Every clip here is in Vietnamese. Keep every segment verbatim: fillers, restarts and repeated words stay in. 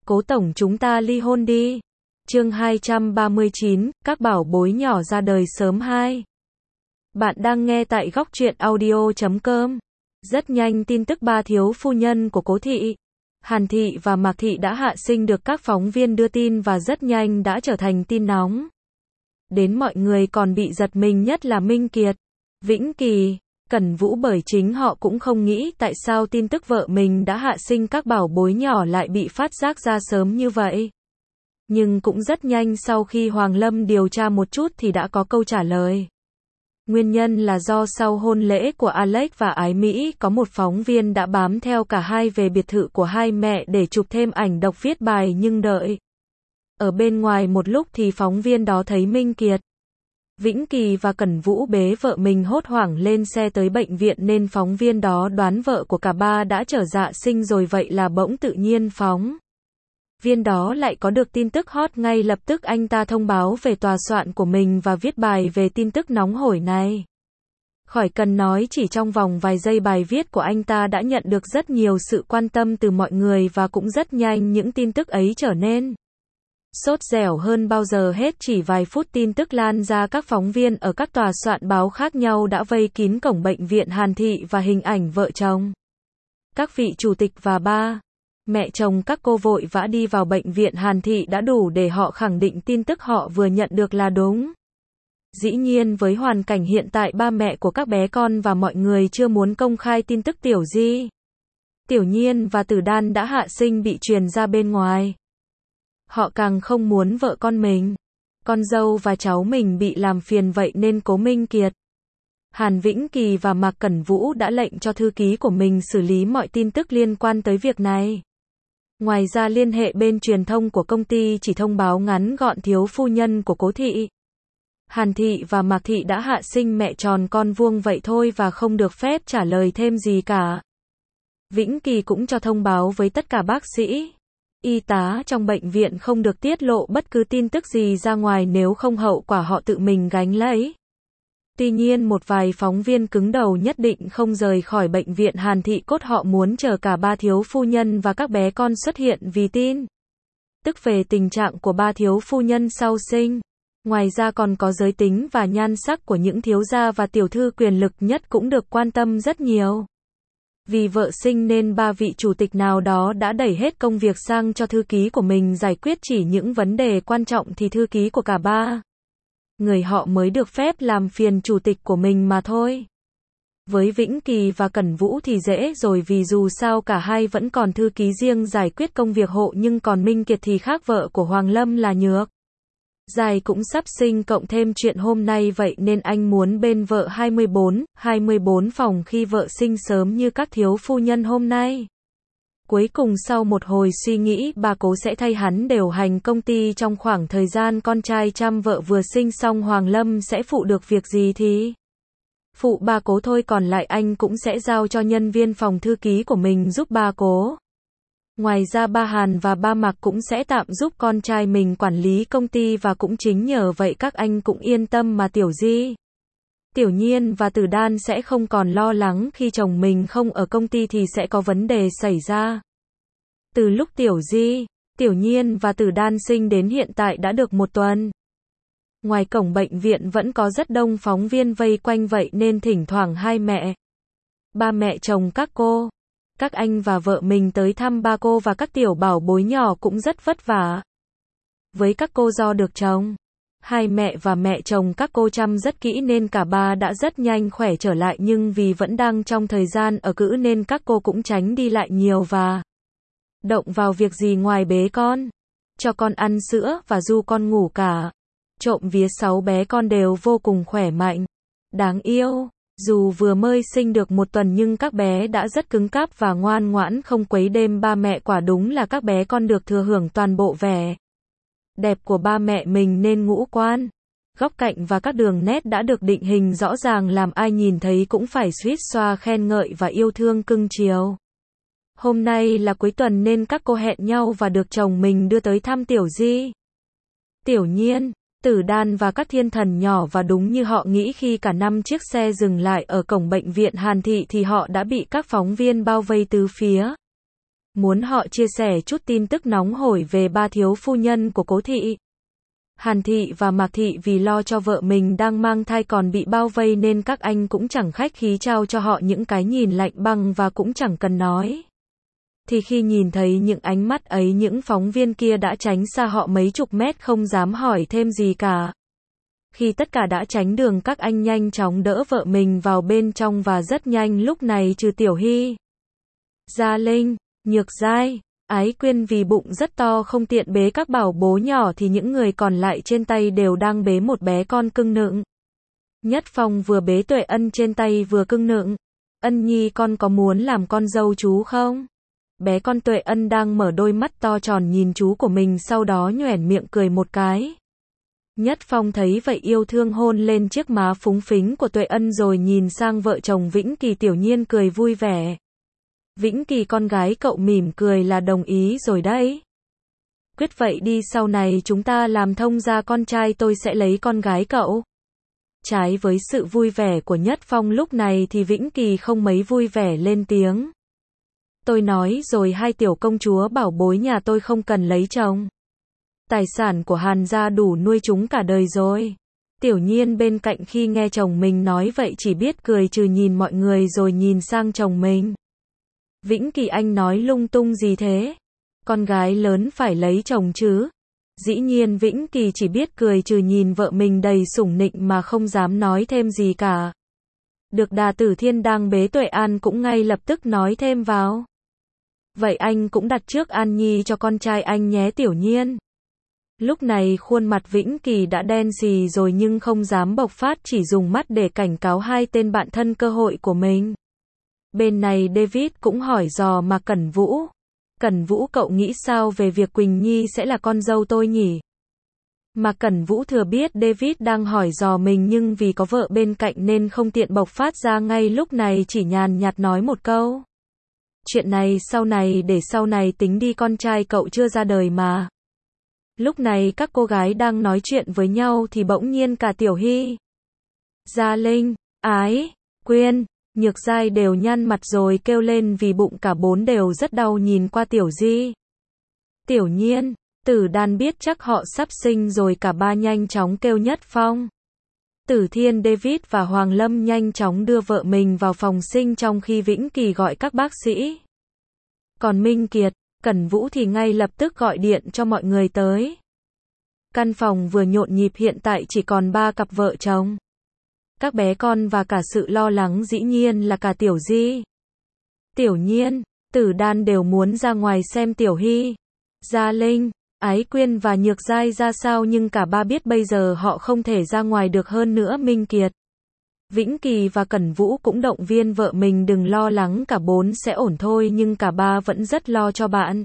Cố tổng chúng ta ly hôn đi. Chương hai trăm ba mươi chín, các bảo bối nhỏ ra đời sớm hai. Bạn đang nghe tại góc truyện audio chấm com. Rất nhanh tin tức ba thiếu phu nhân của Cố thị, Hàn thị và Mạc thị đã hạ sinh được các phóng viên đưa tin và rất nhanh đã trở thành tin nóng. Đến mọi người còn bị giật mình nhất là Minh Kiệt, Vĩnh Kỳ, Cẩn Vũ, bởi chính họ cũng không nghĩ tại sao tin tức vợ mình đã hạ sinh các bảo bối nhỏ lại bị phát giác ra sớm như vậy. Nhưng cũng rất nhanh sau khi Hoàng Lâm điều tra một chút thì đã có câu trả lời. Nguyên nhân là do sau hôn lễ của Alex và Ái Mỹ có một phóng viên đã bám theo cả hai về biệt thự của hai mẹ để chụp thêm ảnh độc viết bài, nhưng đợi ở bên ngoài một lúc thì phóng viên đó thấy Minh Kiệt, Vĩnh Kỳ và Cẩn Vũ bế vợ mình hốt hoảng lên xe tới bệnh viện nên phóng viên đó đoán vợ của cả ba đã trở dạ sinh rồi, vậy là bỗng tự nhiên phóng viên đó lại có được tin tức hot, ngay lập tức anh ta thông báo về tòa soạn của mình và viết bài về tin tức nóng hổi này. Khỏi cần nói, chỉ trong vòng vài giây bài viết của anh ta đã nhận được rất nhiều sự quan tâm từ mọi người và cũng rất nhanh những tin tức ấy trở nên sốt dẻo hơn bao giờ hết. Chỉ vài phút tin tức lan ra, các phóng viên ở các tòa soạn báo khác nhau đã vây kín cổng bệnh viện Hàn thị và hình ảnh vợ chồng, các vị chủ tịch và ba mẹ chồng các cô vội vã đi vào bệnh viện Hàn thị đã đủ để họ khẳng định tin tức họ vừa nhận được là đúng. Dĩ nhiên với hoàn cảnh hiện tại ba mẹ của các bé con và mọi người chưa muốn công khai tin tức Tiểu Di, Tiểu Nhiên và Tử Đan đã hạ sinh bị truyền ra bên ngoài. Họ càng không muốn vợ con mình, con dâu và cháu mình bị làm phiền, vậy nên Cố Minh Kiệt, Hàn Vĩnh Kỳ và Mạc Cẩn Vũ đã lệnh cho thư ký của mình xử lý mọi tin tức liên quan tới việc này. Ngoài ra liên hệ bên truyền thông của công ty chỉ thông báo ngắn gọn thiếu phu nhân của Cố thị, Hàn thị và Mạc thị đã hạ sinh mẹ tròn con vuông vậy thôi và không được phép trả lời thêm gì cả. Vĩnh Kỳ cũng cho thông báo với tất cả bác sĩ, y tá trong bệnh viện không được tiết lộ bất cứ tin tức gì ra ngoài, nếu không hậu quả họ tự mình gánh lấy. Tuy nhiên một vài phóng viên cứng đầu nhất định không rời khỏi bệnh viện Hàn thị, cốt họ muốn chờ cả ba thiếu phu nhân và các bé con xuất hiện vì tin tức về tình trạng của ba thiếu phu nhân sau sinh. Ngoài ra còn có giới tính và nhan sắc của những thiếu gia và tiểu thư quyền lực nhất cũng được quan tâm rất nhiều. Vì vợ sinh nên ba vị chủ tịch nào đó đã đẩy hết công việc sang cho thư ký của mình giải quyết chỉ những vấn đề quan trọng thì thư ký của cả ba người họ mới được phép làm phiền chủ tịch của mình mà thôi. Với Vĩnh Kỳ và Cẩn Vũ thì dễ rồi, vì dù sao cả hai vẫn còn thư ký riêng giải quyết công việc hộ, nhưng còn Minh Kiệt thì khác, vợ của Hoàng Lâm là Nhược Dài cũng sắp sinh, cộng thêm chuyện hôm nay, vậy nên anh muốn bên vợ hai mươi bốn, hai mươi bốn phòng khi vợ sinh sớm như các thiếu phu nhân hôm nay. Cuối cùng sau một hồi suy nghĩ, bà Cố sẽ thay hắn điều hành công ty trong khoảng thời gian con trai chăm vợ vừa sinh xong. Hoàng Lâm sẽ phụ được việc gì thì phụ bà Cố thôi, còn lại anh cũng sẽ giao cho nhân viên phòng thư ký của mình giúp bà Cố. Ngoài ra ba Hàn và ba Mạc cũng sẽ tạm giúp con trai mình quản lý công ty, và cũng chính nhờ vậy các anh cũng yên tâm mà Tiểu Di, Tiểu Nhiên và Tử Đan sẽ không còn lo lắng khi chồng mình không ở công ty thì sẽ có vấn đề xảy ra. Từ lúc Tiểu Di, Tiểu Nhiên và Tử Đan sinh đến hiện tại đã được một tuần. Ngoài cổng bệnh viện vẫn có rất đông phóng viên vây quanh, vậy nên thỉnh thoảng hai mẹ, ba mẹ chồng các cô, các anh và vợ mình tới thăm ba cô, và các tiểu bảo bối nhỏ cũng rất vất vả. Với các cô do được chồng, hai mẹ và mẹ chồng các cô chăm rất kỹ nên cả ba đã rất nhanh khỏe trở lại, nhưng vì vẫn đang trong thời gian ở cữ nên các cô cũng tránh đi lại nhiều và động vào việc gì ngoài bế con, cho con ăn sữa và du con ngủ cả. Trộm vía sáu bé con đều vô cùng khỏe mạnh, đáng yêu. Dù vừa mới sinh được một tuần nhưng các bé đã rất cứng cáp và ngoan ngoãn, không quấy đêm ba mẹ. Quả đúng là các bé con được thừa hưởng toàn bộ vẻ đẹp của ba mẹ mình nên ngũ quan, góc cạnh và các đường nét đã được định hình rõ ràng, làm ai nhìn thấy cũng phải suýt xoa khen ngợi và yêu thương cưng chiều. Hôm nay là cuối tuần nên các cô hẹn nhau và được chồng mình đưa tới thăm Tiểu Di, Tiểu Nhiên, Tử Đan và các thiên thần nhỏ, và đúng như họ nghĩ, khi cả năm chiếc xe dừng lại ở cổng bệnh viện Hàn thị thì họ đã bị các phóng viên bao vây từ phía. muốn họ chia sẻ chút tin tức nóng hổi về ba thiếu phu nhân của Cố thị. Hàn thị và Mạc thị vì lo cho vợ mình đang mang thai còn bị bao vây nên các anh cũng chẳng khách khí trao cho họ những cái nhìn lạnh băng và cũng chẳng cần nói. Thì khi nhìn thấy những ánh mắt ấy, những phóng viên kia đã tránh xa họ mấy chục mét không dám hỏi thêm gì cả. Khi tất cả đã tránh đường, các anh nhanh chóng đỡ vợ mình vào bên trong và rất nhanh lúc này trừ Tiểu Hy, Gia Linh, Nhược Giai, Ái Quyên vì bụng rất to không tiện bế các bảo bối nhỏ thì những người còn lại trên tay đều đang bế một bé con cưng nựng. Nhất Phong vừa bế Tuệ Ân trên tay vừa cưng nựng. Ân nhi con có muốn làm con dâu chú không? Bé con Tuệ Ân đang mở đôi mắt to tròn nhìn chú của mình, sau đó nhoẻn miệng cười một cái. Nhất Phong thấy vậy yêu thương hôn lên chiếc má phúng phính của Tuệ Ân rồi nhìn sang vợ chồng Vĩnh Kỳ. Tiểu Nhiên cười vui vẻ. Vĩnh Kỳ con gái cậu mỉm cười là đồng ý rồi đấy. Quyết vậy đi, sau này chúng ta làm thông gia, con trai tôi sẽ lấy con gái cậu. Trái với sự vui vẻ của Nhất Phong lúc này thì Vĩnh Kỳ không mấy vui vẻ lên tiếng. Tôi nói rồi, hai tiểu công chúa bảo bối nhà tôi không cần lấy chồng. Tài sản của Hàn gia đủ nuôi chúng cả đời rồi. Tiểu Nhiên bên cạnh khi nghe chồng mình nói vậy chỉ biết cười trừ nhìn mọi người rồi nhìn sang chồng mình. Vĩnh Kỳ anh nói lung tung gì thế? Con gái lớn phải lấy chồng chứ? Dĩ nhiên Vĩnh Kỳ chỉ biết cười trừ nhìn vợ mình đầy sủng nịnh mà không dám nói thêm gì cả. Được Đà Tử Thiên đang bế Tuệ An cũng ngay lập tức nói thêm vào. Vậy anh cũng đặt trước An Nhi cho con trai anh nhé Tiểu Nhiên. Lúc này khuôn mặt Vĩnh Kỳ đã đen xì rồi nhưng không dám bộc phát, chỉ dùng mắt để cảnh cáo hai tên bạn thân cơ hội của mình. Bên này David cũng hỏi dò Mạc Cẩn Vũ. Cẩn Vũ cậu nghĩ sao về việc Quỳnh Nhi sẽ là con dâu tôi nhỉ? Mạc Cẩn Vũ thừa biết David đang hỏi dò mình nhưng vì có vợ bên cạnh nên không tiện bộc phát ra ngay lúc này, chỉ nhàn nhạt nói một câu. Chuyện này sau này để sau này tính đi, con trai cậu chưa ra đời mà. Lúc này các cô gái đang nói chuyện với nhau thì bỗng nhiên cả Tiểu Hy, Gia Linh, Ái Quyên, Nhược Giai đều nhăn mặt rồi kêu lên vì bụng cả bốn đều rất đau. Nhìn qua Tiểu Di, Tiểu Nhiên, Tử Đan biết chắc họ sắp sinh rồi, cả ba nhanh chóng kêu Nhất Phong, Tử Thiên, David và Hoàng Lâm nhanh chóng đưa vợ mình vào phòng sinh, trong khi Vĩnh Kỳ gọi các bác sĩ. Còn Minh Kiệt, Cẩn Vũ thì ngay lập tức gọi điện cho mọi người tới. Căn phòng vừa nhộn nhịp, hiện tại chỉ còn ba cặp vợ chồng, các bé con và cả sự lo lắng dĩ nhiên là cả Tiểu Di, Tiểu Nhiên, Tử Đan đều muốn ra ngoài xem Tiểu Hy, Gia Linh, Ái Quyên và Nhược Giai ra sao, nhưng cả ba biết bây giờ họ không thể ra ngoài được. Hơn nữa Minh Kiệt, Vĩnh Kỳ và Cẩn Vũ cũng động viên vợ mình đừng lo lắng, cả bốn sẽ ổn thôi, nhưng cả ba vẫn rất lo cho bạn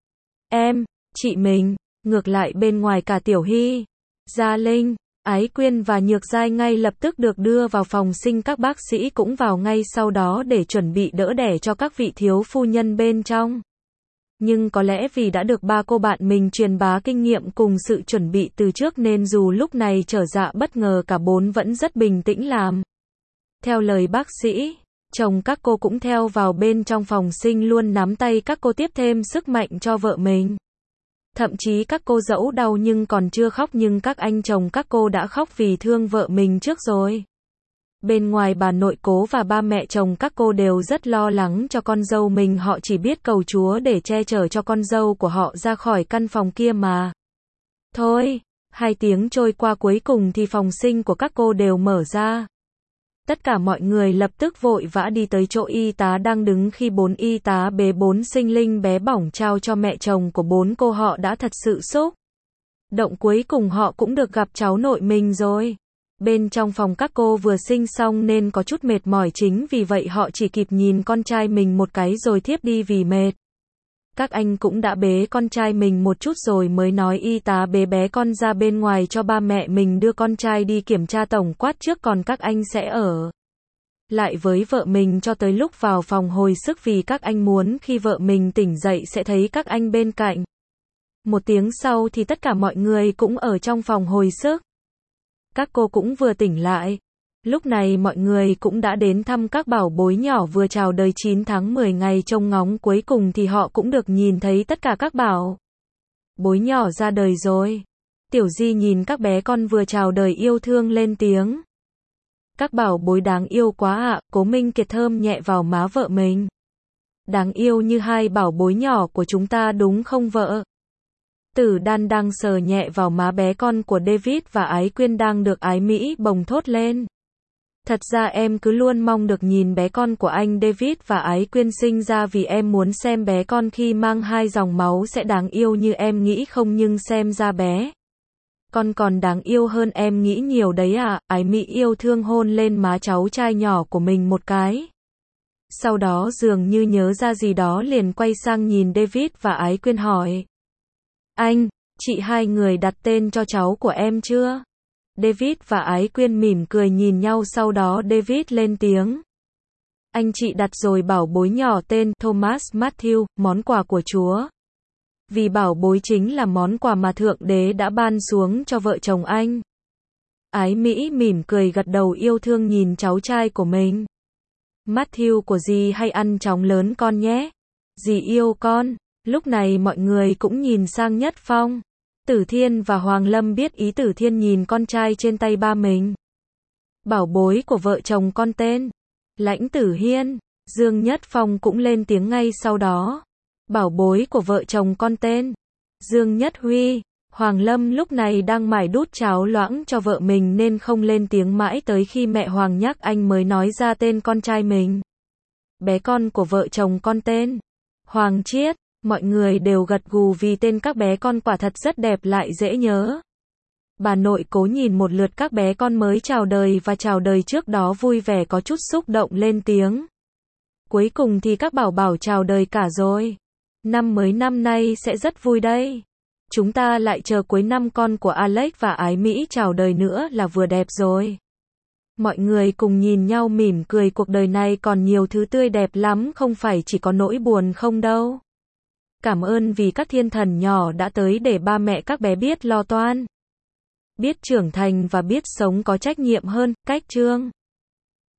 em, chị mình. Ngược lại bên ngoài cả Tiểu Hy, Gia Linh, Ái Quyên và Nhược Giai ngay lập tức được đưa vào phòng sinh, các bác sĩ cũng vào ngay sau đó để chuẩn bị đỡ đẻ cho các vị thiếu phu nhân bên trong. Nhưng có lẽ vì đã được ba cô bạn mình truyền bá kinh nghiệm cùng sự chuẩn bị từ trước nên dù lúc này trở dạ bất ngờ, cả bốn vẫn rất bình tĩnh làm theo lời bác sĩ. Chồng các cô cũng theo vào bên trong phòng sinh luôn nắm tay các cô tiếp thêm sức mạnh cho vợ mình. Thậm chí các cô dẫu đau nhưng còn chưa khóc, nhưng các anh chồng các cô đã khóc vì thương vợ mình trước rồi. Bên ngoài bà nội Cố và ba mẹ chồng các cô đều rất lo lắng cho con dâu mình, họ chỉ biết cầu Chúa để che chở cho con dâu của họ ra khỏi căn phòng kia mà. Thôi, hai tiếng trôi qua cuối cùng thì phòng sinh của các cô đều mở ra. Tất cả mọi người lập tức vội vã đi tới chỗ y tá đang đứng, khi bốn y tá bế bốn sinh linh bé bỏng trao cho mẹ chồng của bốn cô, họ đã thật sự xúc động, cuối cùng họ cũng được gặp cháu nội mình rồi. Bên trong phòng các cô vừa sinh xong nên có chút mệt mỏi, chính vì vậy họ chỉ kịp nhìn con trai mình một cái rồi thiếp đi vì mệt. Các anh cũng đã bế con trai mình một chút rồi mới nói y tá bế bé con ra bên ngoài cho ba mẹ mình đưa con trai đi kiểm tra tổng quát trước, còn các anh sẽ ở lại với vợ mình cho tới lúc vào phòng hồi sức, vì các anh muốn khi vợ mình tỉnh dậy sẽ thấy các anh bên cạnh. Một tiếng sau thì tất cả mọi người cũng ở trong phòng hồi sức. Các cô cũng vừa tỉnh lại. Lúc này mọi người cũng đã đến thăm các bảo bối nhỏ vừa chào đời chín tháng mười ngày trông ngóng cuối cùng thì họ cũng được nhìn thấy tất cả các bảo bối nhỏ ra đời rồi. Tiểu Di nhìn các bé con vừa chào đời yêu thương lên tiếng. Các bảo bối đáng yêu quá ạ, Cố Minh Kiệt thơm nhẹ vào má vợ mình. Đáng yêu như hai bảo bối nhỏ của chúng ta đúng không vợ? Tử Đan đang sờ nhẹ vào má bé con của David và Ái Quyên đang được Ái Mỹ bồng thốt lên. Thật ra em cứ luôn mong được nhìn bé con của anh David và Ái Quyên sinh ra vì em muốn xem bé con khi mang hai dòng máu sẽ đáng yêu như em nghĩ không, nhưng xem ra bé con còn đáng yêu hơn em nghĩ nhiều đấy à. Ái Mỹ yêu thương hôn lên má cháu trai nhỏ của mình một cái. Sau đó dường như nhớ ra gì đó liền quay sang nhìn David và Ái Quyên hỏi. Anh, chị hai người đặt tên cho cháu của em chưa? David và Ái Quyên mỉm cười nhìn nhau, sau đó David lên tiếng. Anh chị đặt rồi, bảo bối nhỏ tên Thomas Matthew, món quà của Chúa. Vì bảo bối chính là món quà mà Thượng Đế đã ban xuống cho vợ chồng anh. Ái Mỹ mỉm cười gật đầu yêu thương nhìn cháu trai của mình. Matthew của dì hay ăn chóng lớn con nhé. Dì yêu con. Lúc này mọi người cũng nhìn sang Nhất Phong. Tử Thiên và Hoàng Lâm biết ý. Tử Thiên nhìn con trai trên tay ba mình. Bảo bối của vợ chồng con tên Lãnh Tử Hiên. Dương Nhất Phong cũng lên tiếng ngay sau đó. Bảo bối của vợ chồng con tên Dương Nhất Huy. Hoàng Lâm lúc này đang mải đút cháo loãng cho vợ mình nên không lên tiếng, mãi tới khi mẹ Hoàng nhắc anh mới nói ra tên con trai mình. Bé con của vợ chồng con tên Hoàng Chiết. Mọi người đều gật gù vì tên các bé con quả thật rất đẹp lại dễ nhớ. Bà nội Cố nhìn một lượt các bé con mới chào đời và chào đời trước đó vui vẻ có chút xúc động lên tiếng. Cuối cùng thì các bảo bảo chào đời cả rồi. Năm mới năm nay sẽ rất vui đây. Chúng ta lại chờ cuối năm con của Alex và Ái Mỹ chào đời nữa là vừa đẹp rồi. Mọi người cùng nhìn nhau mỉm cười, cuộc đời này còn nhiều thứ tươi đẹp lắm, không phải chỉ có nỗi buồn không đâu. Cảm ơn vì các thiên thần nhỏ đã tới để ba mẹ các bé biết lo toan, biết trưởng thành và biết sống có trách nhiệm hơn. Cách chương